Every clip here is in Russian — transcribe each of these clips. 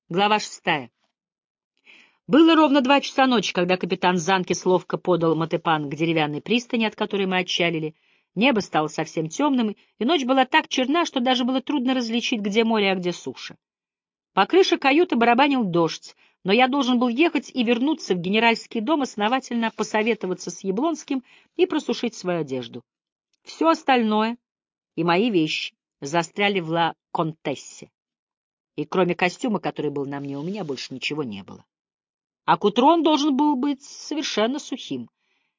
Глава 6. Было ровно 2 часа ночи, когда капитан Занкис ловко подал Матепан к деревянной пристани, от которой мы отчалили. Небо стало совсем темным, и ночь была так черна, что даже было трудно различить, где море, а где суша. По крыше каюты барабанил дождь, но я должен был ехать и вернуться в генеральский дом, основательно посоветоваться с Яблонским и просушить свою одежду. Все остальное и мои вещи застряли в Ла Контессе, и кроме костюма, который был на мне, у меня больше ничего не было. А к утру он должен был быть совершенно сухим.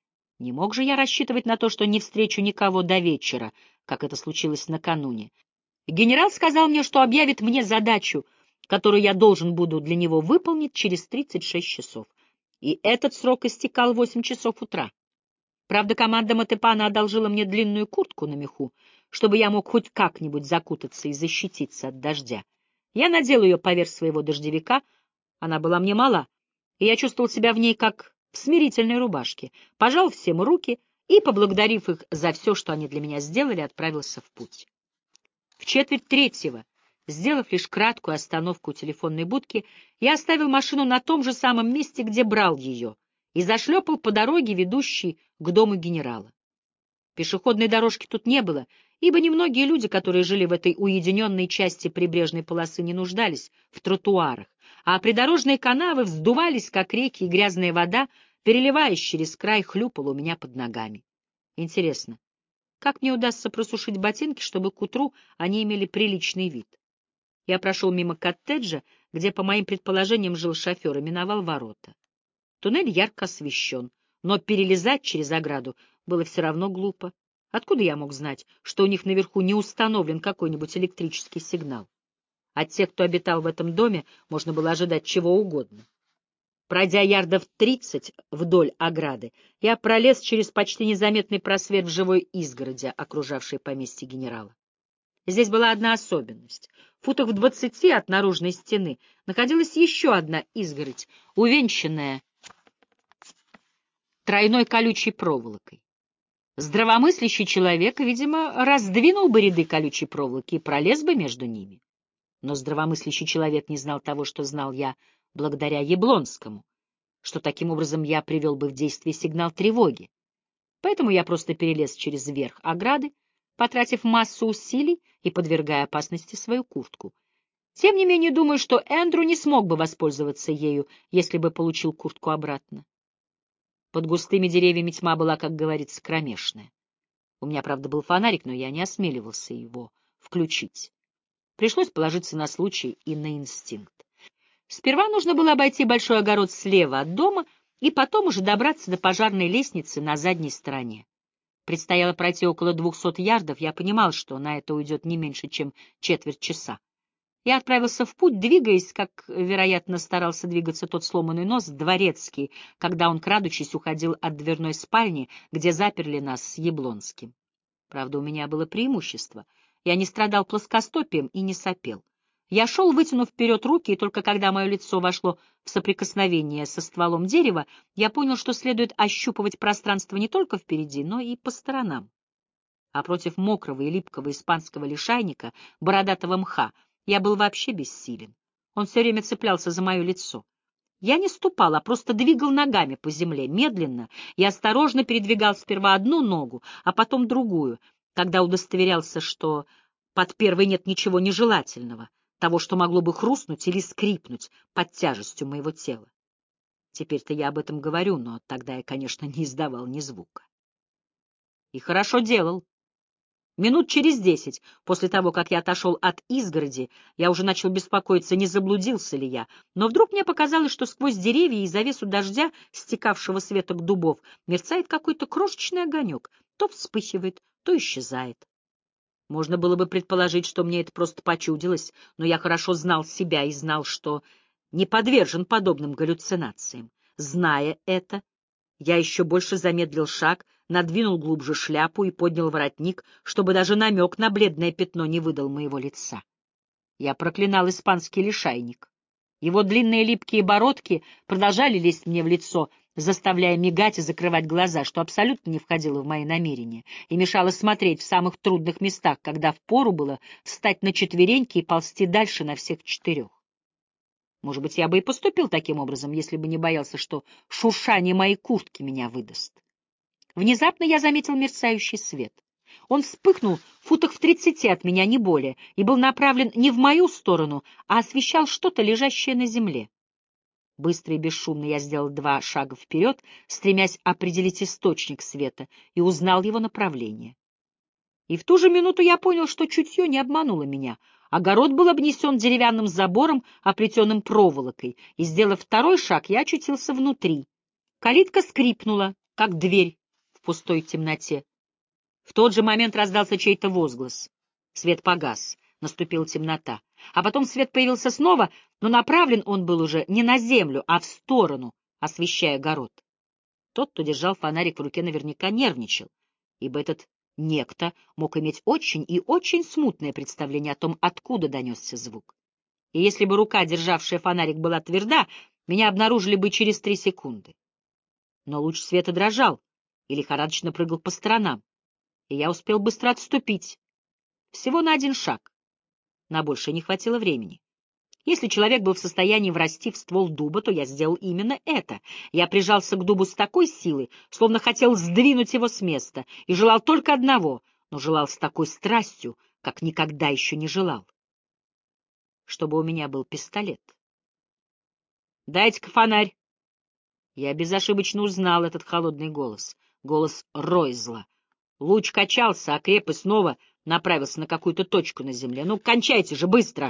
Не мог же я рассчитывать на то, что не встречу никого до вечера, как это случилось накануне. Генерал сказал мне, что объявит мне задачу, которую я должен буду для него выполнить через 36 часов. И этот срок истекал в 8 часов утра. Правда, команда Матепана одолжила мне длинную куртку на меху, чтобы я мог хоть как-нибудь закутаться и защититься от дождя. Я надел ее поверх своего дождевика, она была мне мала, и я чувствовал себя в ней как в смирительной рубашке, пожал всем руки и, поблагодарив их за все, что они для меня сделали, отправился в путь. В 2:45, сделав лишь краткую остановку у телефонной будки, я оставил машину на том же самом месте, где брал ее, и зашлепал по дороге, ведущей к дому генерала. Пешеходной дорожки тут не было, ибо немногие люди, которые жили в этой уединенной части прибрежной полосы, не нуждались в тротуарах, а придорожные канавы вздувались, как реки, и грязная вода, переливаясь через край, хлюпала у меня под ногами. Интересно, как мне удастся просушить ботинки, чтобы к утру они имели приличный вид? Я прошел мимо коттеджа, где, по моим предположениям, жил шофер, и миновал ворота. Туннель ярко освещен, но перелезать через ограду было все равно глупо. Откуда я мог знать, что у них наверху не установлен какой-нибудь электрический сигнал? От тех, кто обитал в этом доме, можно было ожидать чего угодно. Пройдя ярдов 30 вдоль ограды, я пролез через почти незаметный просвет в живой изгороди, окружавшей поместье генерала. Здесь была одна особенность. В футах в 20 от наружной стены находилась еще одна изгородь, увенчанная тройной колючей проволокой. Здравомыслящий человек, видимо, раздвинул бы ряды колючей проволоки и пролез бы между ними. Но здравомыслящий человек не знал того, что знал я благодаря Яблонскому, что таким образом я привел бы в действие сигнал тревоги. Поэтому я просто перелез через верх ограды, потратив массу усилий и подвергая опасности свою куртку. Тем не менее, думаю, что Эндрю не смог бы воспользоваться ею, если бы получил куртку обратно. Под густыми деревьями тьма была, как говорится, кромешная. У меня, правда, был фонарик, но я не осмеливался его включить. Пришлось положиться на случай и на инстинкт. Сперва нужно было обойти большой огород слева от дома и потом уже добраться до пожарной лестницы на задней стороне. Предстояло пройти около 200 ярдов, я понимал, что на это уйдет не меньше, чем четверть часа. Я отправился в путь, двигаясь, как, вероятно, старался двигаться тот сломанный нос, дворецкий, когда он, крадучись, уходил от дверной спальни, где заперли нас с Яблонским. Правда, у меня было преимущество. Я не страдал плоскостопием и не сопел. Я шел, вытянув вперед руки, и только когда мое лицо вошло в соприкосновение со стволом дерева, я понял, что следует ощупывать пространство не только впереди, но и по сторонам. А против мокрого и липкого испанского лишайника, бородатого мха, я был вообще бессилен. Он все время цеплялся за мое лицо. Я не ступал, а просто двигал ногами по земле, медленно, и осторожно передвигал сперва одну ногу, а потом другую, когда удостоверялся, что под первой нет ничего нежелательного, того, что могло бы хрустнуть или скрипнуть под тяжестью моего тела. Теперь-то я об этом говорю, но тогда я, конечно, не издавал ни звука. И хорошо делал. Минут через 10 после того, как я отошел от изгороди, я уже начал беспокоиться, не заблудился ли я, но вдруг мне показалось, что сквозь деревья и завесу дождя, стекавшего с веток дубов, мерцает какой-то крошечный огонек, то вспыхивает, то исчезает. Можно было бы предположить, что мне это просто почудилось, но я хорошо знал себя и знал, что не подвержен подобным галлюцинациям. Зная это, я еще больше замедлил шаг, надвинул глубже шляпу и поднял воротник, чтобы даже намек на бледное пятно не выдал моего лица. Я проклинал испанский лишайник. Его длинные липкие бородки продолжали лезть мне в лицо, заставляя мигать и закрывать глаза, что абсолютно не входило в мои намерения и мешало смотреть в самых трудных местах, когда впору было встать на четвереньки и ползти дальше на всех четырех. Может быть, я бы и поступил таким образом, если бы не боялся, что шуршание моей куртки меня выдаст. Внезапно я заметил мерцающий свет. Он вспыхнул в футах в 30 от меня, не более, и был направлен не в мою сторону, а освещал что-то, лежащее на земле. Быстро и бесшумно я сделал 2 шага вперед, стремясь определить источник света, и узнал его направление. И в ту же минуту я понял, что чутье не обмануло меня. Огород был обнесен деревянным забором, оплетенным проволокой, и, сделав 2-й шаг, я очутился внутри. Калитка скрипнула, как дверь в пустой темноте. В тот же момент раздался чей-то возглас. Свет погас, наступила темнота. А потом свет появился снова, но направлен он был уже не на землю, а в сторону, освещая огород. Тот, кто держал фонарик в руке, наверняка нервничал, ибо этот некто мог иметь очень и очень смутное представление о том, откуда донесся звук. И если бы рука, державшая фонарик, была тверда, меня обнаружили бы через 3 секунды. Но луч света дрожал и лихорадочно прыгал по сторонам, и я успел быстро отступить. Всего на 1 шаг. На больше не хватило времени. Если человек был в состоянии врасти в ствол дуба, то я сделал именно это. Я прижался к дубу с такой силой, словно хотел сдвинуть его с места, и желал только одного, но желал с такой страстью, как никогда еще не желал. Чтобы у меня был пистолет. «Дайте-ка фонарь!» Я безошибочно узнал этот холодный голос. Голос Ройзла. Луч качался, окреп и снова направился на какую-то точку на земле. «Ну, кончайте же, быстро!»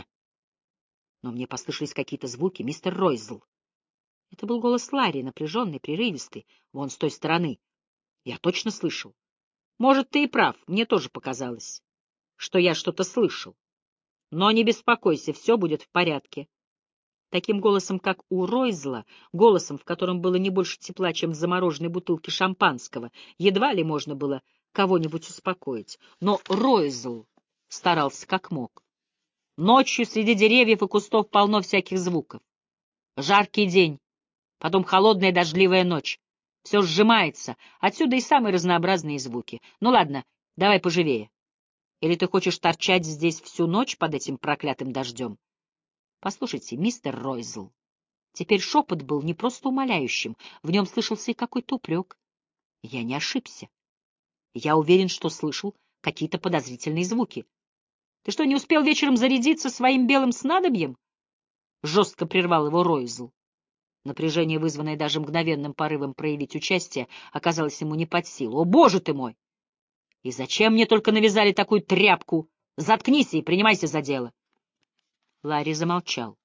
Но мне послышались какие-то звуки. «Мистер Ройзл!» Это был голос Ларри, напряженный, прерывистый, вон с той стороны. Я точно слышал. Может, ты и прав, мне тоже показалось, что я что-то слышал. Но не беспокойся, все будет в порядке. Таким голосом, как у Ройзла, голосом, в котором было не больше тепла, чем в замороженной бутылке шампанского, едва ли можно было кого-нибудь успокоить. Но Ройзл старался как мог. Ночью среди деревьев и кустов полно всяких звуков. Жаркий день, потом холодная дождливая ночь. Все сжимается, отсюда и самые разнообразные звуки. Ну ладно, давай поживее. Или ты хочешь торчать здесь всю ночь под этим проклятым дождем? Послушайте, мистер Ройзл. Теперь шепот был не просто умоляющим, в нем слышался и какой-то упрек. Я не ошибся. Я уверен, что слышал какие-то подозрительные звуки. Ты что, не успел вечером зарядиться своим белым снадобьем? Жестко прервал его Ройзл. Напряжение, вызванное даже мгновенным порывом проявить участие, оказалось ему не под силу. «О, боже ты мой! И зачем мне только навязали такую тряпку? Заткнись и принимайся за дело!» Ларри замолчал.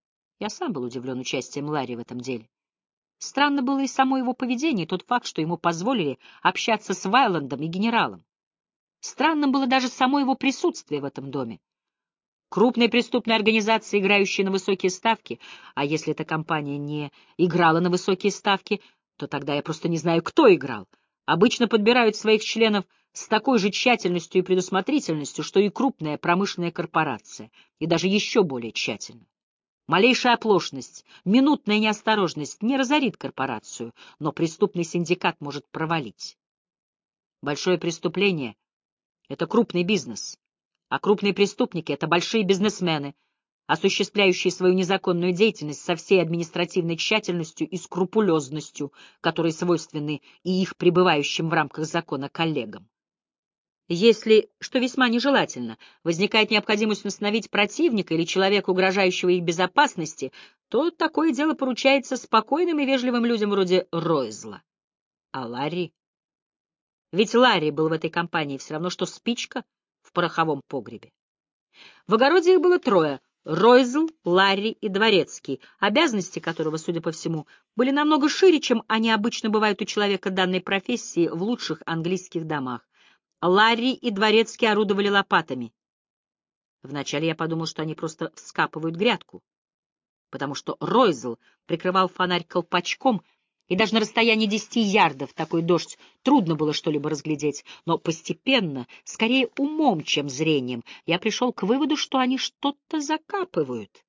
Я сам был удивлен участием Ларри в этом деле. Странно было и само его поведение, тот факт, что ему позволили общаться с Вайландом и генералом. Странным было даже само его присутствие в этом доме. Крупные преступные организации, играющие на высокие ставки, а если эта компания не играла на высокие ставки, то тогда я просто не знаю, кто играл, обычно подбирают своих членов с такой же тщательностью и предусмотрительностью, что и крупная промышленная корпорация, и даже еще более тщательно. Малейшая оплошность, минутная неосторожность не разорит корпорацию, но преступный синдикат может провалить. Большое преступление — это крупный бизнес. А крупные преступники — это большие бизнесмены, осуществляющие свою незаконную деятельность со всей административной тщательностью и скрупулезностью, которые свойственны и их пребывающим в рамках закона коллегам. Если, что весьма нежелательно, возникает необходимость установить противника или человека, угрожающего их безопасности, то такое дело поручается спокойным и вежливым людям вроде Ройзла. А Ларри? Ведь Ларри был в этой компании все равно, что спичка в пороховом погребе. В огороде их было 3 — Ройзл, Ларри и Дворецкий, обязанности которого, судя по всему, были намного шире, чем они обычно бывают у человека данной профессии в лучших английских домах. Ларри и Дворецкий орудовали лопатами. Вначале я подумал, что они просто вскапывают грядку, потому что Ройзл прикрывал фонарь колпачком, и даже на расстоянии 10 ярдов такой дождь трудно было что-либо разглядеть, но постепенно, скорее умом, чем зрением, я пришел к выводу, что они что-то закапывают.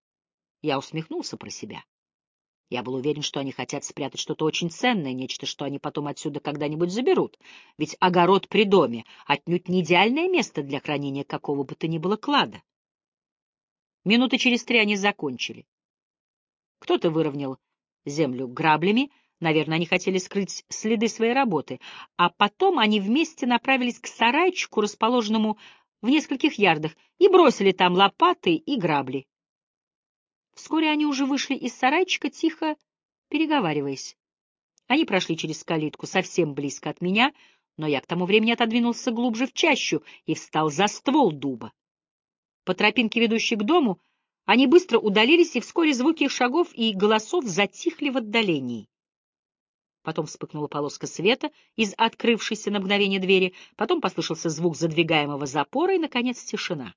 Я усмехнулся про себя. Я был уверен, что они хотят спрятать что-то очень ценное, нечто, что они потом отсюда когда-нибудь заберут, ведь огород при доме отнюдь не идеальное место для хранения какого бы то ни было клада. Минуты через 3 они закончили. Кто-то выровнял землю граблями, наверное, они хотели скрыть следы своей работы, а потом они вместе направились к сарайчику, расположенному в нескольких ярдах, и бросили там лопаты и грабли. Вскоре они уже вышли из сарайчика, тихо переговариваясь. Они прошли через калитку совсем близко от меня, но я к тому времени отодвинулся глубже в чащу и встал за ствол дуба. По тропинке, ведущей к дому, они быстро удалились, и вскоре звуки их шагов и голосов затихли в отдалении. Потом вспыхнула полоска света из открывшейся на мгновение двери, потом послышался звук задвигаемого запора, и, наконец, тишина.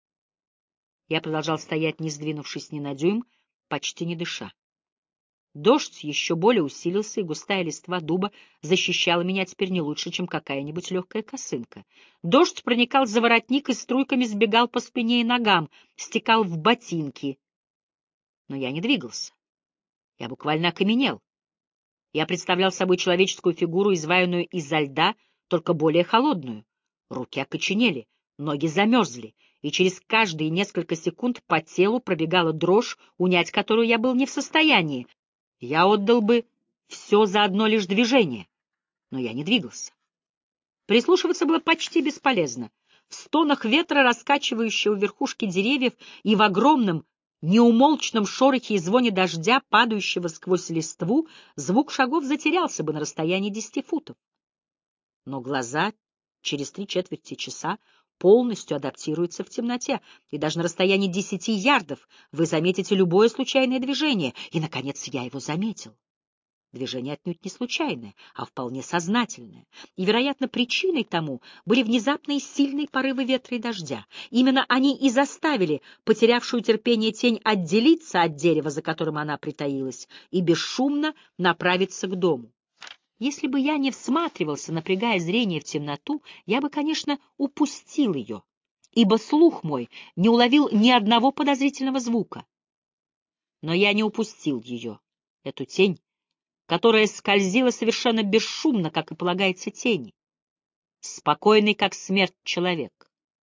Я продолжал стоять, не сдвинувшись ни на дюйм, почти не дыша. Дождь еще более усилился, и густая листва дуба защищала меня теперь не лучше, чем какая-нибудь легкая косынка. Дождь проникал за воротник и струйками сбегал по спине и ногам, стекал в ботинки. Но я не двигался. Я буквально окаменел. Я представлял собой человеческую фигуру, изваянную изо льда, только более холодную. Руки окоченели, ноги замерзли, и через каждые несколько секунд по телу пробегала дрожь, унять которую я был не в состоянии. Я отдал бы все за одно лишь движение, но я не двигался. Прислушиваться было почти бесполезно. В стонах ветра, раскачивающего верхушки деревьев, и в огромном, неумолчном шорохе и звоне дождя, падающего сквозь листву, звук шагов затерялся бы на расстоянии 10 футов. Но глаза через 3/4 часа полностью адаптируются в темноте, и даже на расстоянии 10 ярдов вы заметите любое случайное движение, и, наконец, я его заметил. Движение отнюдь не случайное, а вполне сознательное. И, вероятно, причиной тому были внезапные сильные порывы ветра и дождя. Именно они и заставили потерявшую терпение тень отделиться от дерева, за которым она притаилась, и бесшумно направиться к дому. Если бы я не всматривался, напрягая зрение в темноту, я бы, конечно, упустил ее, ибо слух мой не уловил ни одного подозрительного звука. Но я не упустил ее, эту тень, которая скользила совершенно бесшумно, как и полагается тени. Спокойный, как смерть, человек.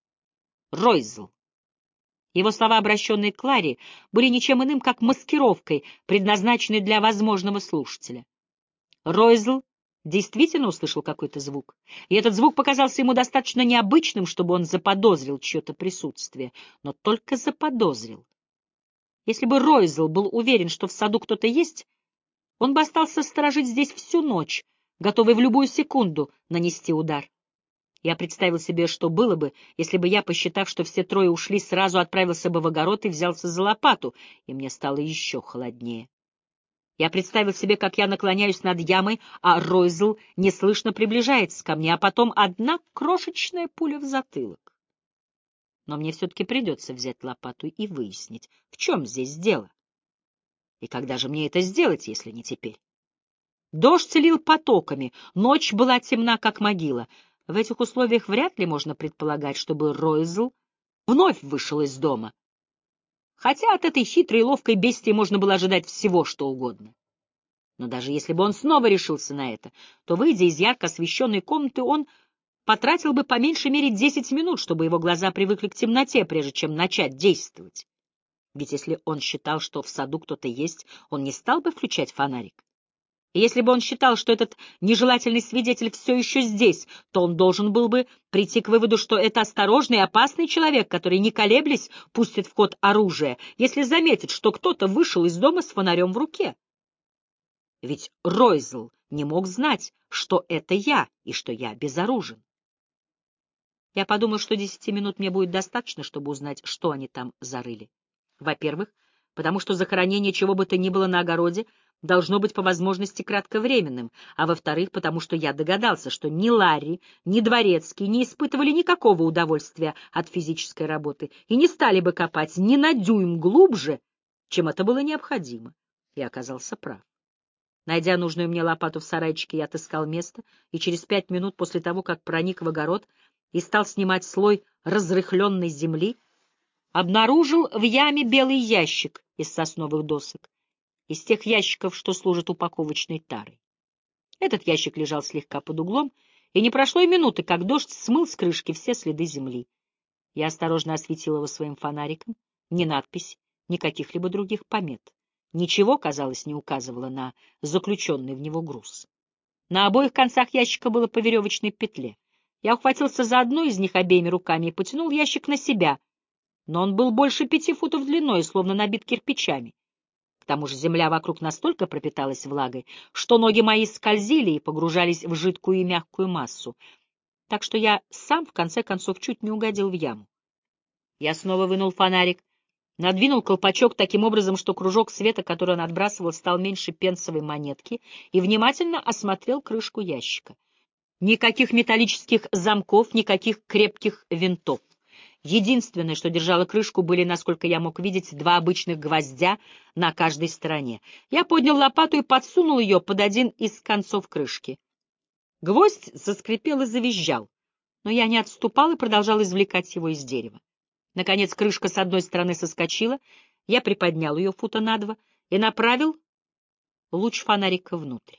Ройзл. Его слова, обращенные к Кларе, были ничем иным, как маскировкой, предназначенной для возможного слушателя. Ройзл действительно услышал какой-то звук, и этот звук показался ему достаточно необычным, чтобы он заподозрил чье-то присутствие, но только заподозрил. Если бы Ройзл был уверен, что в саду кто-то есть, он бы остался сторожить здесь всю ночь, готовый в любую секунду нанести удар. Я представил себе, что было бы, если бы я, посчитав, что все трое ушли, сразу отправился бы в огород и взялся за лопату, и мне стало еще холоднее. Я представил себе, как я наклоняюсь над ямой, а Ройзл неслышно приближается ко мне, а потом одна крошечная пуля в затылок. Но мне все-таки придется взять лопату и выяснить, в чем здесь дело. И когда же мне это сделать, если не теперь? Дождь лил потоками, ночь была темна, как могила. В этих условиях вряд ли можно предполагать, чтобы Ройзл вновь вышел из дома. Хотя от этой хитрой и ловкой бестии можно было ожидать всего, что угодно. Но даже если бы он снова решился на это, то, выйдя из ярко освещенной комнаты, он потратил бы по меньшей мере 10 минут, чтобы его глаза привыкли к темноте, прежде чем начать действовать. Ведь если он считал, что в саду кто-то есть, он не стал бы включать фонарик. И если бы он считал, что этот нежелательный свидетель все еще здесь, то он должен был бы прийти к выводу, что это осторожный и опасный человек, который, не колеблясь, пустит в ход оружие, если заметит, что кто-то вышел из дома с фонарем в руке. Ведь Ройзл не мог знать, что это я и что я безоружен. Я подумал, что 10 минут мне будет достаточно, чтобы узнать, что они там зарыли. Во-первых, потому что захоронение чего бы то ни было на огороде должно быть по возможности кратковременным, а во-вторых, потому что я догадался, что ни Ларри, ни Дворецкий не испытывали никакого удовольствия от физической работы и не стали бы копать ни на дюйм глубже, чем это было необходимо. И оказался прав. Найдя нужную мне лопату в сарайчике, я отыскал место, и через 5 минут после того, как проник в огород и стал снимать слой разрыхленной земли, обнаружил в яме белый ящик из сосновых досок, из тех ящиков, что служат упаковочной тарой. Этот ящик лежал слегка под углом, и не прошло и минуты, как дождь смыл с крышки все следы земли. Я осторожно осветил его своим фонариком, ни надпись, ни каких-либо других помет. Ничего, казалось, не указывало на заключенный в него груз. На обоих концах ящика было по веревочной петле. Я ухватился за одну из них обеими руками и потянул ящик на себя, но он был больше 5 футов длиной, словно набит кирпичами. К тому же земля вокруг настолько пропиталась влагой, что ноги мои скользили и погружались в жидкую и мягкую массу, так что я сам, в конце концов, чуть не угодил в яму. Я снова вынул фонарик, надвинул колпачок таким образом, что кружок света, который он отбрасывал, стал меньше пенсовой монетки, и внимательно осмотрел крышку ящика. Никаких металлических замков, никаких крепких винтов. Единственное, что держало крышку, были, насколько я мог видеть, 2 обычных гвоздя на каждой стороне. Я поднял лопату и подсунул ее под один из концов крышки. Гвоздь заскрипел и завизжал, но я не отступал и продолжал извлекать его из дерева. Наконец крышка с одной стороны соскочила, я приподнял ее фута на 2 и направил луч фонарика внутрь.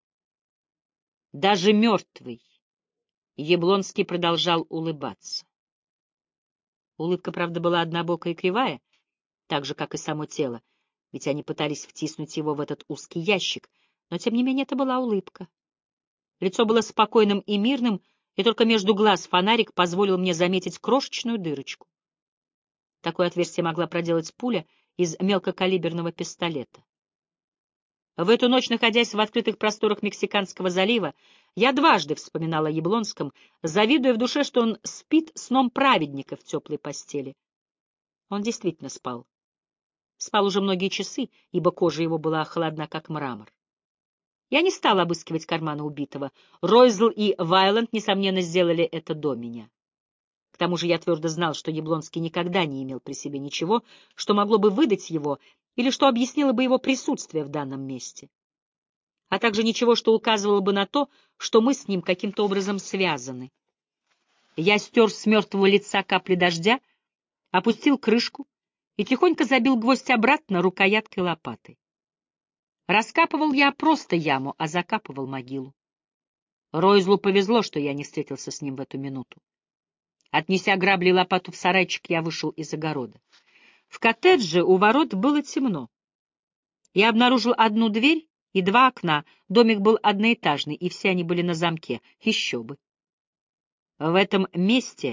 Даже мертвый Яблонский продолжал улыбаться. Улыбка, правда, была однобокая и кривая, так же, как и само тело, ведь они пытались втиснуть его в этот узкий ящик, но, тем не менее, это была улыбка. Лицо было спокойным и мирным, и только между глаз фонарик позволил мне заметить крошечную дырочку. Такое отверстие могла проделать пуля из мелкокалиберного пистолета. В эту ночь, находясь в открытых просторах Мексиканского залива, я дважды вспоминала о Яблонском, завидуя в душе, что он спит сном праведника в теплой постели. Он действительно спал. Спал уже многие часы, ибо кожа его была холодна, как мрамор. Я не стал обыскивать карманы убитого. Ройзл и Вайланд, несомненно, сделали это до меня. К тому же я твердо знал, что Яблонский никогда не имел при себе ничего, что могло бы выдать его или что объяснило бы его присутствие в данном месте, а также ничего, что указывало бы на то, что мы с ним каким-то образом связаны. Я стер с мертвого лица капли дождя, опустил крышку и тихонько забил гвоздь обратно рукояткой лопаты. Раскапывал я просто яму, а закапывал могилу. Ройзлу повезло, что я не встретился с ним в эту минуту. Отнеся грабли и лопату в сарайчик, я вышел из огорода. В коттедже у ворот было темно. Я обнаружил одну дверь и 2 окна. Домик был одноэтажный, и все они были на замке. Еще бы. В этом месте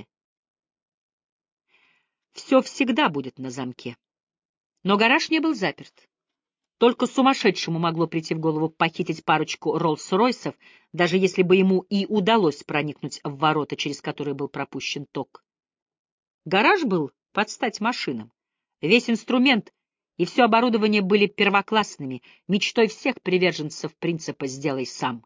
все всегда будет на замке. Но гараж не был заперт. Только сумасшедшему могло прийти в голову похитить парочку Роллс-Ройсов, даже если бы ему и удалось проникнуть в ворота, через которые был пропущен ток. Гараж был под стать машинам. Весь инструмент и все оборудование были первоклассными, мечтой всех приверженцев принципа «сделай сам».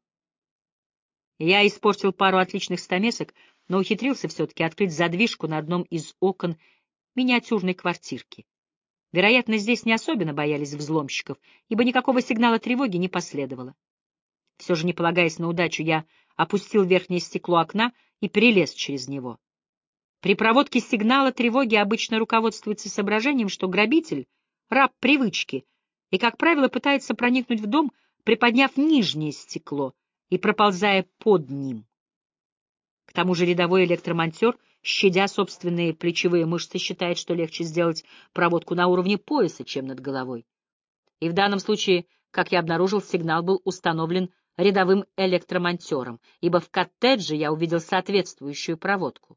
Я испортил пару отличных стамесок, но ухитрился все-таки открыть задвижку на одном из окон миниатюрной квартирки. Вероятно, здесь не особенно боялись взломщиков, ибо никакого сигнала тревоги не последовало. Все же, не полагаясь на удачу, я опустил верхнее стекло окна и перелез через него. При проводке сигнала тревоги обычно руководствуется соображением, что грабитель — раб привычки, и, как правило, пытается проникнуть в дом, приподняв нижнее стекло и проползая под ним. К тому же рядовой электромонтер, щадя собственные плечевые мышцы, считает, что легче сделать проводку на уровне пояса, чем над головой. И в данном случае, как я обнаружил, сигнал был установлен рядовым электромонтером, ибо в коттедже я увидел соответствующую проводку.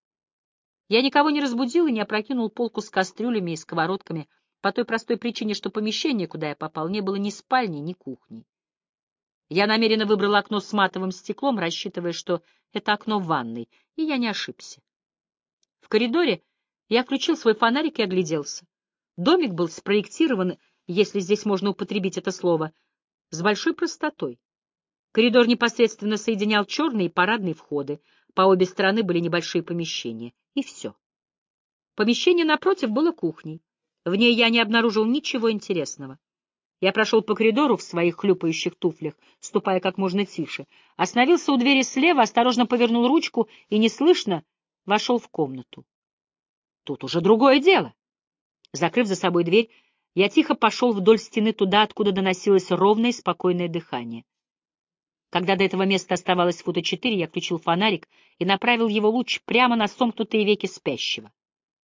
Я никого не разбудил и не опрокинул полку с кастрюлями и сковородками по той простой причине, что помещение, куда я попал, не было ни спальни, ни кухни. Я намеренно выбрал окно с матовым стеклом, рассчитывая, что это окно в ванной, и я не ошибся. В коридоре я включил свой фонарик и огляделся. Домик был спроектирован, если здесь можно употребить это слово, с большой простотой. Коридор непосредственно соединял черные и парадные входы, по обе стороны были небольшие помещения, и все. Помещение напротив было кухней. В ней я не обнаружил ничего интересного. Я прошел по коридору в своих хлюпающих туфлях, ступая как можно тише, остановился у двери слева, осторожно повернул ручку и неслышно вошел в комнату. Тут уже другое дело. Закрыв за собой дверь, я тихо пошел вдоль стены туда, откуда доносилось ровное и спокойное дыхание. Когда до этого места оставалось 4 фута, я включил фонарик и направил его луч прямо на сомкнутые веки спящего.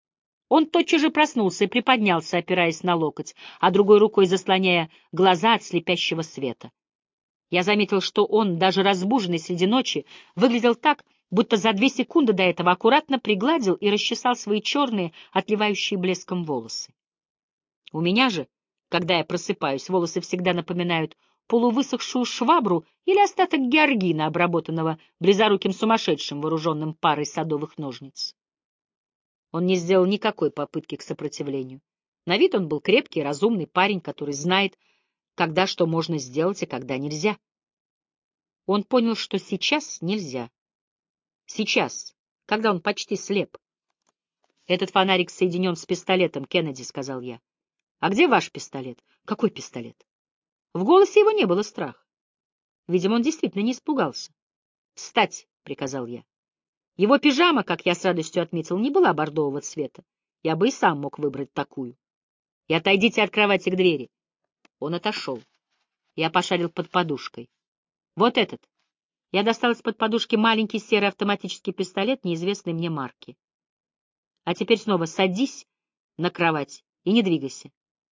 Он тотчас же проснулся и приподнялся, опираясь на локоть, а другой рукой заслоняя глаза от слепящего света. Я заметил, что он, даже разбуженный среди ночи, выглядел так, будто за 2 секунды до этого аккуратно пригладил и расчесал свои черные, отливающие блеском волосы. У меня же, когда я просыпаюсь, волосы всегда напоминают полувысохшую швабру или остаток георгина, обработанного близоруким сумасшедшим, вооруженным парой садовых ножниц. Он не сделал никакой попытки к сопротивлению. На вид он был крепкий, разумный парень, который знает, когда что можно сделать и когда нельзя. Он понял, что сейчас нельзя. Сейчас, когда он почти слеп. «Этот фонарик соединен с пистолетом, Кеннеди», — сказал я. «А где ваш пистолет?» «Какой пистолет?» В голосе его не было страха. Видимо, он действительно не испугался. «Встать!» — приказал я. Его пижама, как я с радостью отметил, не была бордового цвета. Я бы и сам мог выбрать такую. «И отойдите от кровати к двери». Он отошел. Я пошарил под подушкой. «Вот этот». Я достал из-под подушки маленький серый автоматический пистолет неизвестной мне марки. «А теперь снова садись на кровать и не двигайся».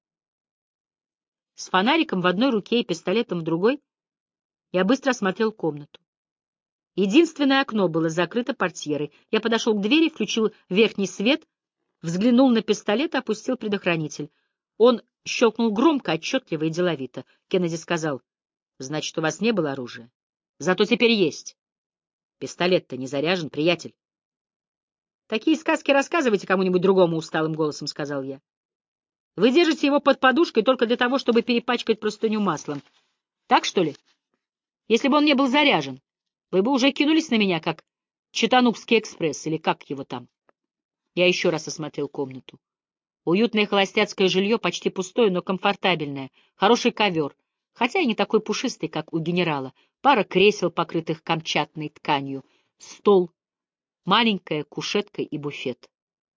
С фонариком в одной руке и пистолетом в другой я быстро осмотрел комнату. Единственное окно было закрыто портьерой. Я подошел к двери, включил верхний свет, взглянул на пистолет и опустил предохранитель. Он щелкнул громко, отчетливо и деловито. Кеннеди сказал: «Значит, у вас не было оружия? Зато теперь есть. Пистолет-то не заряжен, приятель». «Такие сказки рассказывайте кому-нибудь другому», — усталым голосом сказал я. «Вы держите его под подушкой только для того, чтобы перепачкать простыню маслом. Так, что ли? Если бы он не был заряжен, вы бы уже кинулись на меня, как Читанукский экспресс, или как его там». Я еще раз осмотрел комнату. Уютное холостяцкое жилье, почти пустое, но комфортабельное, хороший ковер, хотя и не такой пушистый, как у генерала, пара кресел, покрытых камчатной тканью, стол, маленькая кушетка и буфет.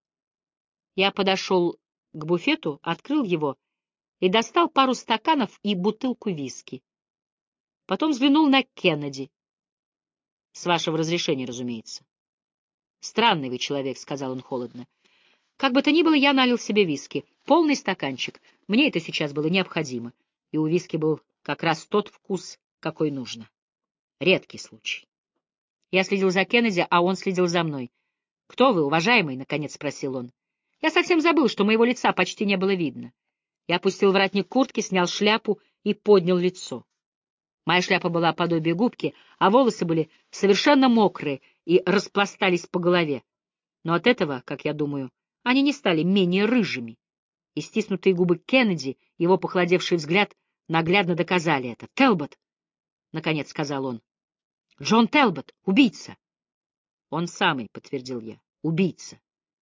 Я подошел к буфету, открыл его и достал пару стаканов и бутылку виски. Потом взглянул на Кеннеди. С вашего разрешения, разумеется. «Странный вы человек», — сказал он холодно. Как бы то ни было, я налил себе виски. Полный стаканчик. Мне это сейчас было необходимо. И у виски был как раз тот вкус, какой нужно. Редкий случай. Я следил за Кеннеди, а он следил за мной. «Кто вы, уважаемый?» — наконец спросил он. Я совсем забыл, что моего лица почти не было видно. Я опустил воротник куртки, снял шляпу и поднял лицо. Моя шляпа была подобие губки, а волосы были совершенно мокрые и распластались по голове. Но от этого, как я думаю, они не стали менее рыжими. И стиснутые губы Кеннеди, его похолодевший взгляд, наглядно доказали это. «Телбот!» — наконец сказал он. «Джон Телбот, убийца!» «Он самый», — подтвердил я, — «убийца».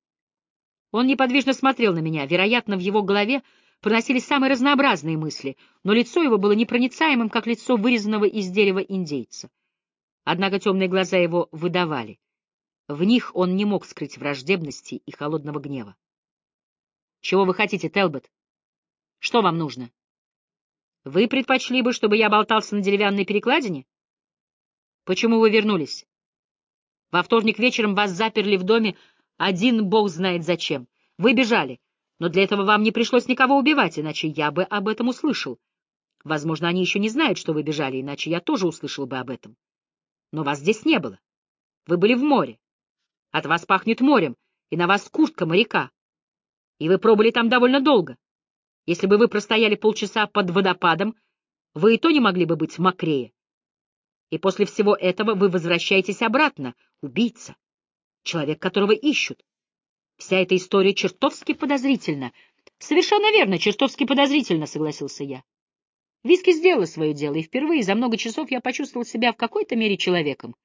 Он неподвижно смотрел на меня. Вероятно, в его голове проносились самые разнообразные мысли, но лицо его было непроницаемым, как лицо вырезанного из дерева индейца. Однако темные глаза его выдавали. В них он не мог скрыть враждебности и холодного гнева. «Чего вы хотите, Телбот? Что вам нужно? Вы предпочли бы, чтобы я болтался на деревянной перекладине? Почему вы вернулись? Во вторник вечером вас заперли в доме, один бог знает зачем. Вы бежали, но для этого вам не пришлось никого убивать, иначе я бы об этом услышал. Возможно, они еще не знают, что вы бежали, иначе я тоже услышал бы об этом. Но вас здесь не было. Вы были в море. От вас пахнет морем, и на вас куртка моряка. И вы пробыли там довольно долго. Если бы вы простояли полчаса под водопадом, вы и то не могли бы быть мокрее. И после всего этого вы возвращаетесь обратно, убийца, человек, которого ищут. Вся эта история чертовски подозрительна. Совершенно верно, чертовски подозрительно, согласился я. Виски сделала свое дело, и впервые за много часов я почувствовал себя в какой-то мере человеком.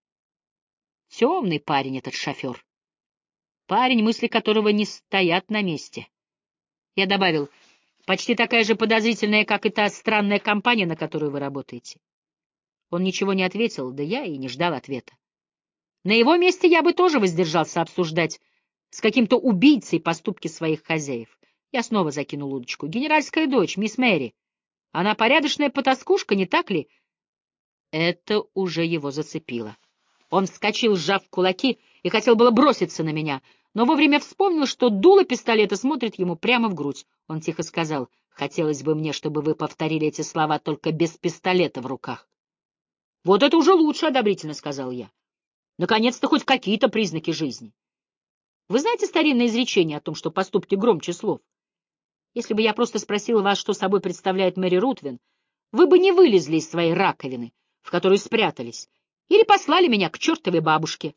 Темный парень этот шофер. Парень, мысли которого не стоят на месте. Я добавил, почти такая же подозрительная, как и та странная компания, на которую вы работаете. Он ничего не ответил, да я и не ждал ответа. На его месте я бы тоже воздержался обсуждать с каким-то убийцей поступки своих хозяев. Я снова закинул удочку. Генеральская дочь, мисс Мэри. Она порядочная потаскушка, не так ли? Это уже его зацепило. Он вскочил, сжав кулаки, и хотел было броситься на меня, но вовремя вспомнил, что дуло пистолета смотрит ему прямо в грудь. Он тихо сказал: «Хотелось бы мне, чтобы вы повторили эти слова только без пистолета в руках». «Вот это уже лучше», — одобрительно сказал я. «Наконец-то хоть какие-то признаки жизни. Вы знаете старинное изречение о том, что поступки громче слов? Если бы я просто спросила вас, что собой представляет Мэри Рутвин, вы бы не вылезли из своей раковины, в которую спрятались, или послали меня к чертовой бабушке.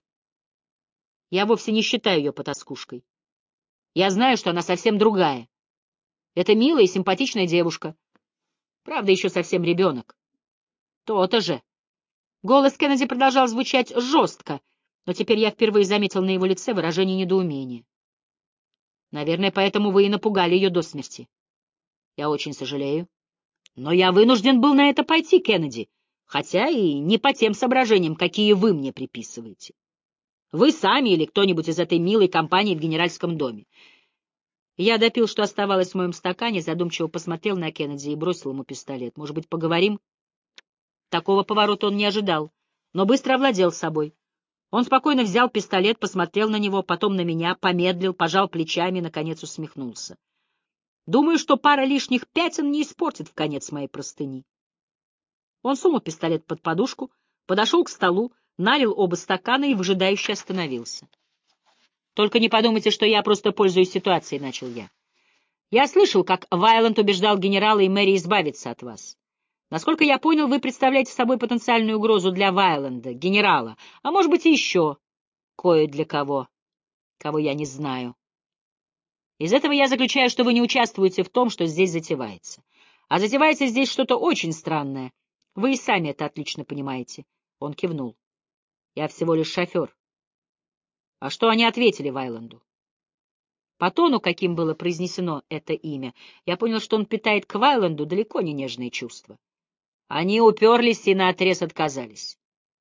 Я вовсе не считаю ее потаскушкой. Я знаю, что она совсем другая. Это милая и симпатичная девушка. Правда, еще совсем ребенок. То-то же». Голос Кеннеди продолжал звучать жестко, но теперь я впервые заметил на его лице выражение недоумения. «Наверное, поэтому вы и напугали ее до смерти. Я очень сожалею. Но я вынужден был на это пойти, Кеннеди, хотя и не по тем соображениям, какие вы мне приписываете. Вы сами или кто-нибудь из этой милой компании в генеральском доме». Я допил, что оставалось в моем стакане, задумчиво посмотрел на Кеннеди и бросил ему пистолет. «Может быть, поговорим?» Такого поворота он не ожидал, но быстро овладел собой. Он спокойно взял пистолет, посмотрел на него, потом на меня, помедлил, пожал плечами и, наконец, усмехнулся. «Думаю, что пара лишних пятен не испортит в конец моей простыни». Он сунул пистолет под подушку, подошел к столу, налил оба стакана и выжидающе остановился. «Только не подумайте, что я просто пользуюсь ситуацией», — начал я. «Я слышал, как Вайланд убеждал генерала и Мэри избавиться от вас. Насколько я понял, вы представляете собой потенциальную угрозу для Вайланда, генерала, а может быть и еще кое для кого, кого я не знаю. Из этого я заключаю, что вы не участвуете в том, что здесь затевается. А затевается здесь что-то очень странное. Вы и сами это отлично понимаете». Он кивнул. «Я всего лишь шофер». А что они ответили Вайланду? По тону, каким было произнесено это имя, я понял, что он питает к Вайланду далеко не нежные чувства. Они уперлись и наотрез отказались.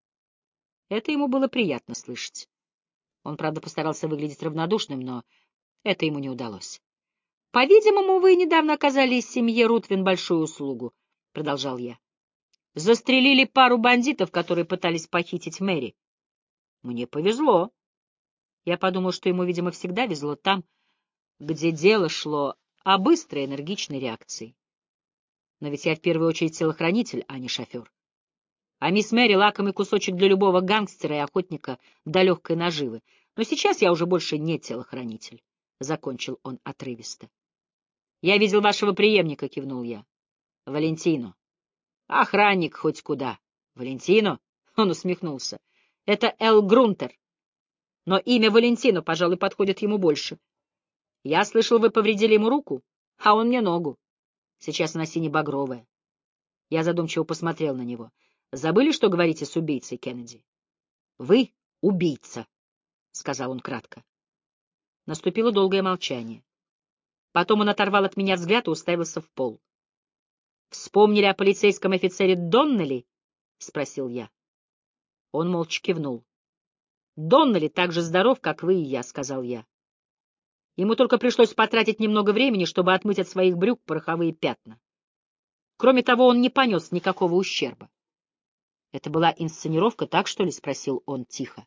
Это ему было приятно слышать. Он, правда, постарался выглядеть равнодушным, но это ему не удалось. «По-видимому, вы недавно оказали семье Рутвин большую услугу», — продолжал я. «Застрелили пару бандитов, которые пытались похитить Мэри. Мне повезло». Я подумал, что ему, видимо, всегда везло там, где дело шло о быстрой энергичной реакции. Но ведь я в первую очередь телохранитель, а не шофер. А мисс Мэри — лакомый кусочек для любого гангстера и охотника до легкой наживы. Но сейчас я уже больше не телохранитель, — закончил он отрывисто. «Я видел вашего преемника», — кивнул я. «Валентино». «Охранник хоть куда». «Валентино?» — он усмехнулся. «Это Эл Грунтер. Но имя Валентино, пожалуй, подходит ему больше. Я слышал, вы повредили ему руку, а он мне ногу. Сейчас она сине-багровая». Я задумчиво посмотрел на него. «Забыли, что говорите с убийцей, Кеннеди?» «Вы убийца», — сказал он кратко. Наступило долгое молчание. Потом он оторвал от меня взгляд и уставился в пол. «Вспомнили о полицейском офицере Доннелли?» — спросил я. Он молча кивнул. «Доннелли так же здоров, как вы и я», — сказал я. Ему только пришлось потратить немного времени, чтобы отмыть от своих брюк пороховые пятна. Кроме того, он не понес никакого ущерба. «Это была инсценировка, так что ли?» — спросил он тихо.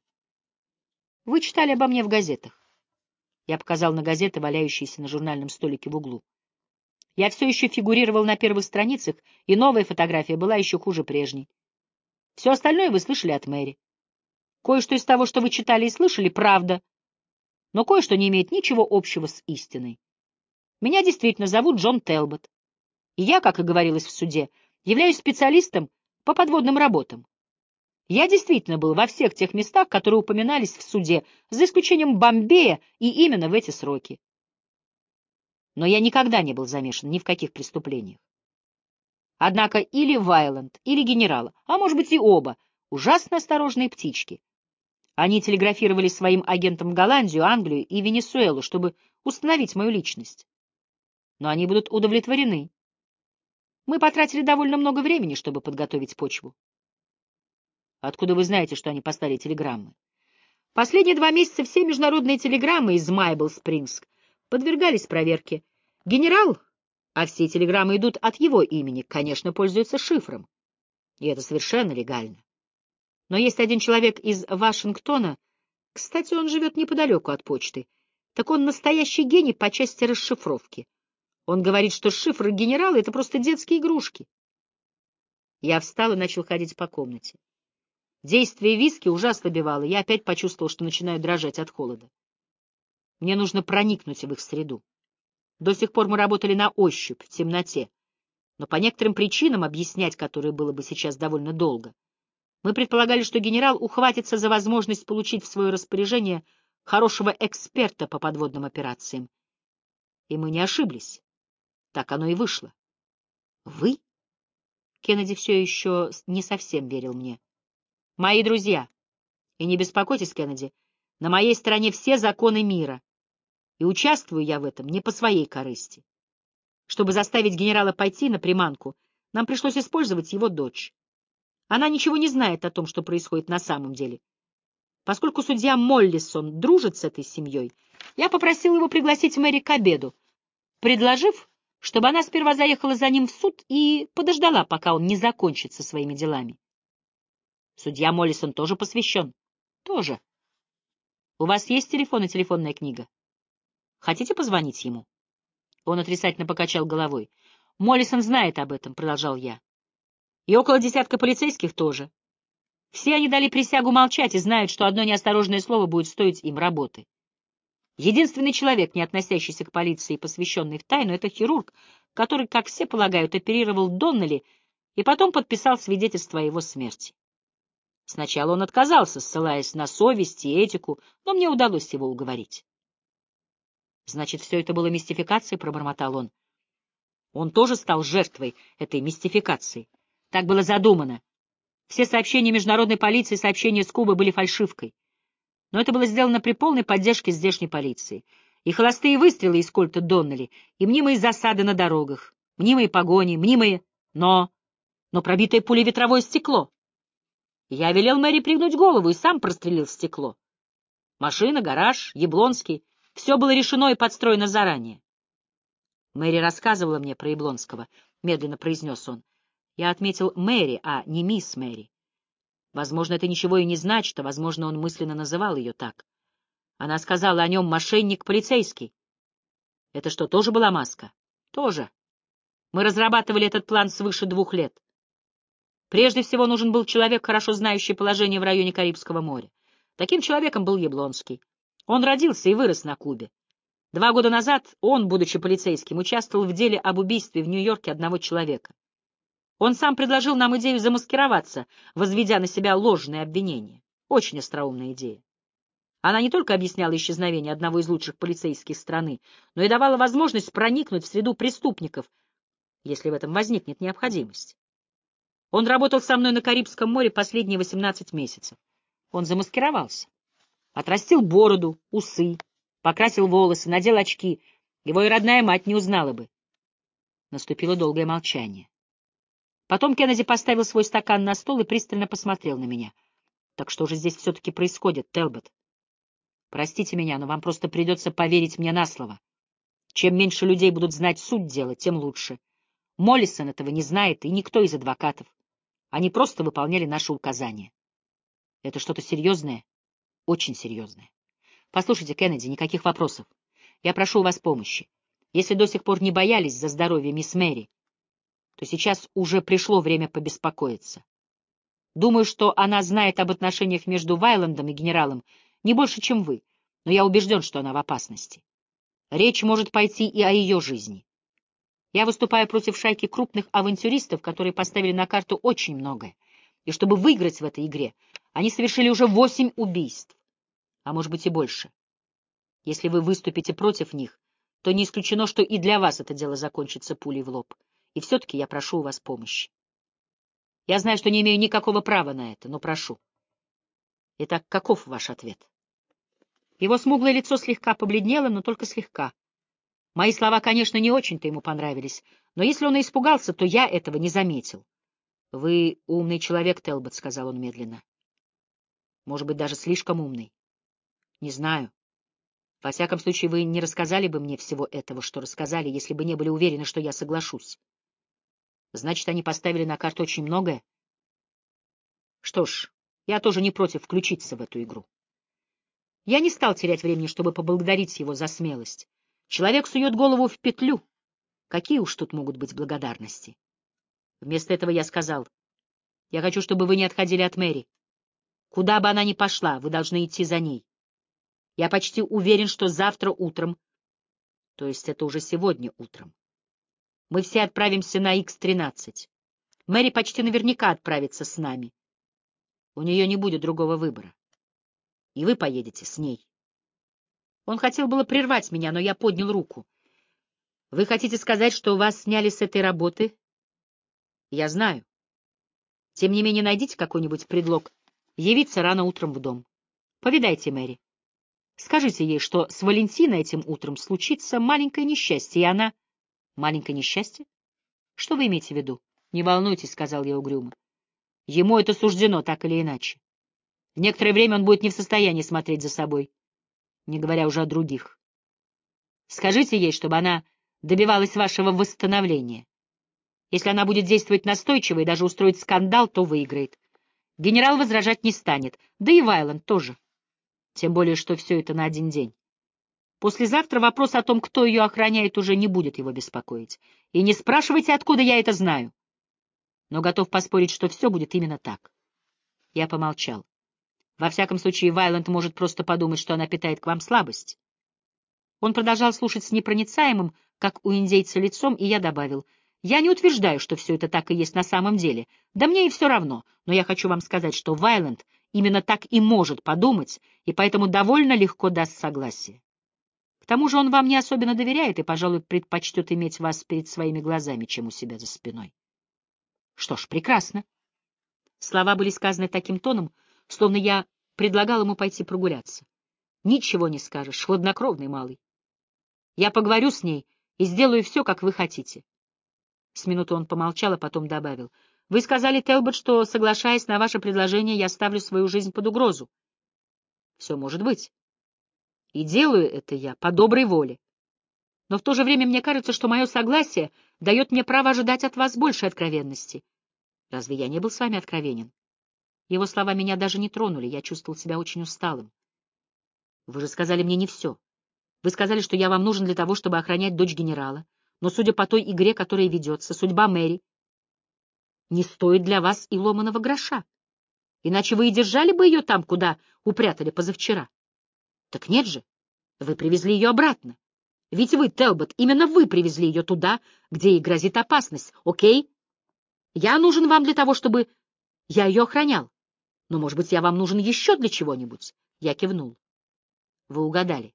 «Вы читали обо мне в газетах». Я показал на газеты, валяющиеся на журнальном столике в углу. Я все еще фигурировал на первых страницах, и новая фотография была еще хуже прежней. Все остальное вы слышали от Мэри. Кое-что из того, что вы читали и слышали, правда, но кое-что не имеет ничего общего с истиной. Меня действительно зовут Джон Телбот, и я, как и говорилось в суде, являюсь специалистом по подводным работам. Я действительно был во всех тех местах, которые упоминались в суде, за исключением Бомбея и именно в эти сроки. Но я никогда не был замешан ни в каких преступлениях. Однако или Вайланд, или генерал, а может быть и оба, ужасно осторожные птички. Они телеграфировали своим агентам в Голландию, Англию и Венесуэлу, чтобы установить мою личность. Но они будут удовлетворены. Мы потратили довольно много времени, чтобы подготовить почву. Откуда вы знаете, что они послали телеграммы? Последние 2 месяца все международные телеграммы из Майбл-Спрингс подвергались проверке. Генерал, а все телеграммы идут от его имени, конечно, пользуется шифром. И это совершенно легально. Но есть один человек из Вашингтона, кстати, он живет неподалеку от почты, Так он настоящий гений по части расшифровки. Он говорит, что шифры генерала — это просто детские игрушки. Я встал и начал ходить по комнате. Действие виски уже ослабевало, я опять почувствовал, что начинаю дрожать от холода. Мне нужно проникнуть в их среду. До сих пор мы работали на ощупь, в темноте, но по некоторым причинам, объяснять которые было бы сейчас довольно долго, мы предполагали, что генерал ухватится за возможность получить в свое распоряжение хорошего эксперта по подводным операциям. И мы не ошиблись. Так оно и вышло. Вы? Кеннеди все еще не совсем верил мне. Мои друзья. И не беспокойтесь, Кеннеди, на моей стороне все законы мира, и участвую я в этом не по своей корысти. Чтобы заставить генерала пойти на приманку, нам пришлось использовать его дочь. Она ничего не знает о том, что происходит на самом деле. Поскольку судья Моллисон дружит с этой семьей, я попросил его пригласить Мэри к обеду, предложив, чтобы она сперва заехала за ним в суд и подождала, пока он не закончит со своими делами. Судья Моллисон тоже посвящен? Тоже. У вас есть телефон и телефонная книга? Хотите позвонить ему? Он отрицательно покачал головой. Моллисон знает об этом, продолжал я. И около десятка полицейских тоже. Все они дали присягу молчать и знают, что одно неосторожное слово будет стоить им работы. Единственный человек, не относящийся к полиции и посвященный в тайну, это хирург, который, как все полагают, оперировал Доннелли и потом подписал свидетельство о его смерти. Сначала он отказался, ссылаясь на совесть и этику, но мне удалось его уговорить. «Значит, все это было мистификацией?» — пробормотал он. Он тоже стал жертвой этой мистификации. Так было задумано. Все сообщения международной полиции и сообщения с Кубы были фальшивкой. Но это было сделано при полной поддержке здешней полиции. И холостые выстрелы из кольта Доннелли, и мнимые засады на дорогах, мнимые погони, мнимые... Но пробитое пулей ветровое стекло. Я велел Мэри пригнуть голову и сам прострелил стекло. Машина, гараж, Яблонский — все было решено и подстроено заранее. Мэри рассказывала мне про Яблонского, — медленно произнес он. Я отметил Мэри, а не мисс Мэри. Возможно, это ничего и не значит, а, возможно, он мысленно называл ее так. Она сказала о нем «мошенник полицейский». Это что, тоже была маска? Тоже. Мы разрабатывали этот план свыше 2 лет. Прежде всего нужен был человек, хорошо знающий положение в районе Карибского моря. Таким человеком был Яблонский. Он родился и вырос на Кубе. 2 года назад он, будучи полицейским, участвовал в деле об убийстве в Нью-Йорке одного человека. Он сам предложил нам идею замаскироваться, возведя на себя ложные обвинения. Очень остроумная идея. Она не только объясняла исчезновение одного из лучших полицейских страны, но и давала возможность проникнуть в среду преступников, если в этом возникнет необходимость. Он работал со мной на Карибском море последние 18 месяцев. Он замаскировался. Отрастил бороду, усы, покрасил волосы, надел очки. Его и родная мать не узнала бы. Наступило долгое молчание. Потом Кеннеди поставил свой стакан на стол и пристально посмотрел на меня. Так что же здесь все-таки происходит, Телбот? Простите меня, но вам просто придется поверить мне на слово. Чем меньше людей будут знать суть дела, тем лучше. Моллисон этого не знает, и никто из адвокатов. Они просто выполняли наши указания. Это что-то серьезное, очень серьезное. Послушайте, Кеннеди, никаких вопросов. Я прошу у вас помощи. Если до сих пор не боялись за здоровье мисс Мэри, то сейчас уже пришло время побеспокоиться. Думаю, что она знает об отношениях между Вайландом и генералом не больше, чем вы, но я убежден, что она в опасности. Речь может пойти и о ее жизни. Я выступаю против шайки крупных авантюристов, которые поставили на карту очень многое. И чтобы выиграть в этой игре, они совершили уже 8 убийств, а может быть и больше. Если вы выступите против них, то не исключено, что и для вас это дело закончится пулей в лоб. И все-таки я прошу у вас помощи. Я знаю, что не имею никакого права на это, но прошу. Итак, каков ваш ответ? Его смуглое лицо слегка побледнело, но только слегка. Мои слова, конечно, не очень-то ему понравились, но если он и испугался, то я этого не заметил. — Вы умный человек, Телбот, — сказал он медленно. — Может быть, даже слишком умный. — Не знаю. Во всяком случае, вы не рассказали бы мне всего этого, что рассказали, если бы не были уверены, что я соглашусь. Значит, они поставили на карту очень многое? Что ж, я тоже не против включиться в эту игру. Я не стал терять времени, чтобы поблагодарить его за смелость. Человек сует голову в петлю. Какие уж тут могут быть благодарности? Вместо этого я сказал: «Я хочу, чтобы вы не отходили от Мэри. Куда бы она ни пошла, вы должны идти за ней. Я почти уверен, что завтра утром, то есть это уже сегодня утром, мы все отправимся на Х-13. Мэри почти наверняка отправится с нами. У нее не будет другого выбора. И вы поедете с ней». Он хотел было прервать меня, но я поднял руку. «Вы хотите сказать, что вас сняли с этой работы?» «Я знаю. Тем не менее, найдите какой-нибудь предлог явиться рано утром в дом. Повидайте Мэри. Скажите ей, что с Валентиной этим утром случится маленькое несчастье, и она...» «Маленькое несчастье? Что вы имеете в виду?» «Не волнуйтесь», — сказал я угрюмо. «Ему это суждено, так или иначе. В некоторое время он будет не в состоянии смотреть за собой, не говоря уже о других. Скажите ей, чтобы она добивалась вашего восстановления. Если она будет действовать настойчиво и даже устроить скандал, то выиграет. Генерал возражать не станет, да и Вайланд тоже. Тем более, что все это на один день. Послезавтра вопрос о том, кто ее охраняет, уже не будет его беспокоить. И не спрашивайте, откуда я это знаю. Но готов поспорить, что все будет именно так». Я помолчал. «Во всяком случае, Вайланд может просто подумать, что она питает к вам слабость». Он продолжал слушать с непроницаемым, как у индейца, лицом, и я добавил: «Я не утверждаю, что все это так и есть на самом деле. Да мне и все равно, но я хочу вам сказать, что Вайланд именно так и может подумать, и поэтому довольно легко даст согласие. К тому же он вам не особенно доверяет и, пожалуй, предпочтет иметь вас перед своими глазами, чем у себя за спиной». Что ж, прекрасно. Слова были сказаны таким тоном, словно я предлагал ему пойти прогуляться. Ничего не скажешь, хладнокровный малый. Я поговорю с ней и сделаю все, как вы хотите. С минуту он помолчал, а потом добавил: «Вы сказали, Телбот, что, соглашаясь на ваше предложение, я ставлю свою жизнь под угрозу. Все может быть. И делаю это я по доброй воле. Но в то же время мне кажется, что мое согласие дает мне право ожидать от вас большей откровенности. Разве я не был с вами откровенен?» Его слова меня даже не тронули, я чувствовал себя очень усталым. «Вы же сказали мне не все. Вы сказали, что я вам нужен для того, чтобы охранять дочь генерала. Но, судя по той игре, которая ведется, судьба Мэри не стоит для вас и ломаного гроша. Иначе вы и держали бы ее там, куда упрятали позавчера. Так нет же, вы привезли ее обратно. Ведь вы, Телбот, именно вы привезли ее туда, где ей грозит опасность, окей? Я нужен вам для того, чтобы я ее охранял. Но, может быть, я вам нужен еще для чего-нибудь?» Я кивнул. «Вы угадали.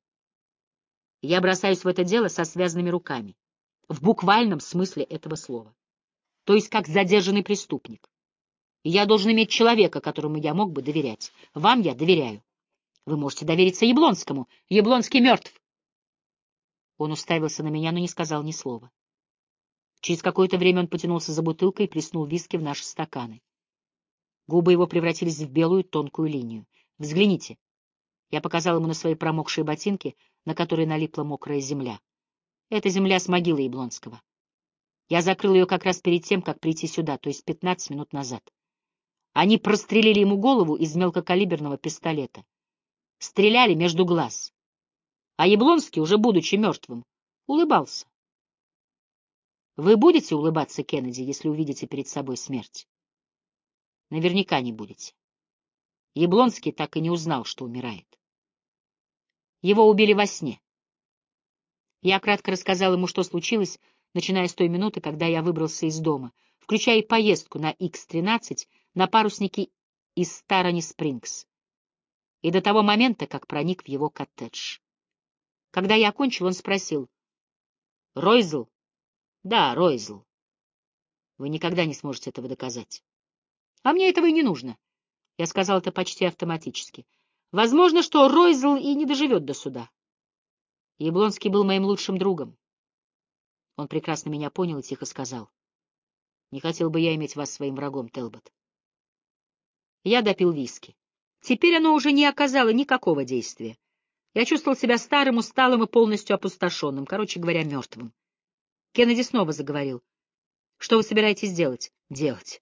Я бросаюсь в это дело со связанными руками. В буквальном смысле этого слова. То есть как задержанный преступник. И я должен иметь человека, которому я мог бы доверять. Вам я доверяю. Вы можете довериться Яблонскому. Яблонский мертв». Он уставился на меня, но не сказал ни слова. Через какое-то время он потянулся за бутылкой и плеснул виски в наши стаканы. Губы его превратились в белую тонкую линию. «Взгляните». Я показал ему на свои промокшие ботинки, на которые налипла мокрая земля. Это земля с могилы Яблонского. Я закрыл ее как раз перед тем, как прийти сюда, то есть 15 минут назад. Они прострелили ему голову из мелкокалиберного пистолета. Стреляли между глаз. А Яблонский, уже будучи мертвым, улыбался. Вы будете улыбаться, Кеннеди, если увидите перед собой смерть? Наверняка не будете. Яблонский так и не узнал, что умирает. Его убили во сне. Я кратко рассказал ему, что случилось, начиная с той минуты, когда я выбрался из дома, включая и поездку на Х-13 на паруснике из Старани-Спрингс, и до того момента, как проник в его коттедж. Когда я окончил, он спросил: «Ройзел?» «Да, Ройзел. Вы никогда не сможете этого доказать». «А мне этого и не нужно». Я сказал это почти автоматически. «Возможно, что Ройзел и не доживет до суда. Яблонский был моим лучшим другом». Он прекрасно меня понял и тихо сказал: «Не хотел бы я иметь вас своим врагом, Телбот». Я допил виски. Теперь оно уже не оказало никакого действия. Я чувствовал себя старым, усталым и полностью опустошенным, короче говоря, мертвым. Кеннеди снова заговорил. «Что вы собираетесь делать?» «Делать.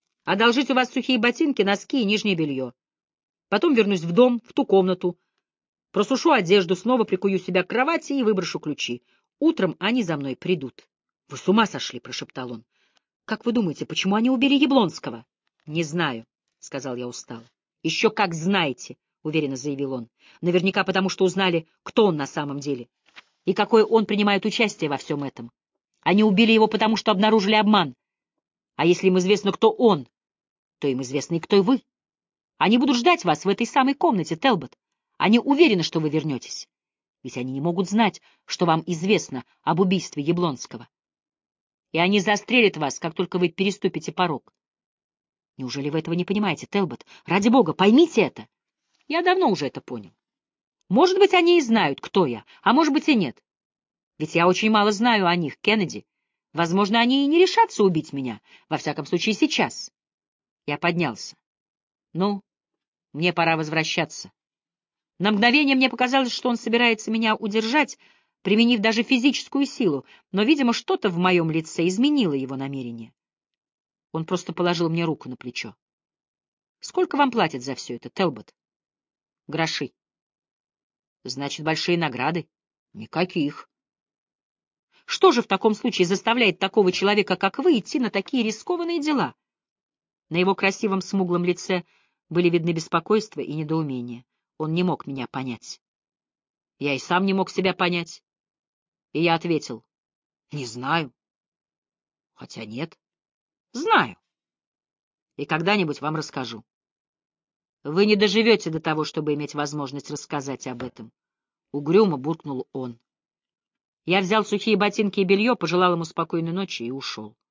Одолжить у вас сухие ботинки, носки и нижнее белье. Потом вернусь в дом, в ту комнату, Просушу одежду, снова прикую себя к кровати и выброшу ключи. Утром они за мной придут. — Вы с ума сошли, — прошептал он. — Как вы думаете, почему они убили Яблонского? — Не знаю, — сказал я устало. — Еще как знаете, — уверенно заявил он. — Наверняка потому, что узнали, кто он на самом деле и какое он принимает участие во всем этом. Они убили его потому, что обнаружили обман. А если им известно, кто он, то им известно и кто вы. Они будут ждать вас в этой самой комнате, Телбот. Они уверены, что вы вернетесь. Ведь они не могут знать, что вам известно об убийстве Яблонского. И они застрелят вас, как только вы переступите порог. Неужели вы этого не понимаете, Телбот? Ради бога, поймите это. Я давно уже это понял. Может быть, они и знают, кто я, а может быть и нет. Ведь я очень мало знаю о них, Кеннеди. Возможно, они и не решатся убить меня, во всяком случае сейчас. Я поднялся. Ну, мне пора возвращаться. На мгновение мне показалось, что он собирается меня удержать, применив даже физическую силу, но, видимо, что-то в моем лице изменило его намерение. Он просто положил мне руку на плечо. — Сколько вам платят за все это, Телбот? — Гроши. — Значит, большие награды? — Никаких. — Что же в таком случае заставляет такого человека, как вы, идти на такие рискованные дела? На его красивом смуглом лице были видны беспокойство и недоумение. Он не мог меня понять. Я и сам не мог себя понять. И я ответил: не знаю. Хотя нет. Знаю. И когда-нибудь вам расскажу. Вы не доживете до того, чтобы иметь возможность рассказать об этом. Угрюмо буркнул он. Я взял сухие ботинки и белье, пожелал ему спокойной ночи и ушел.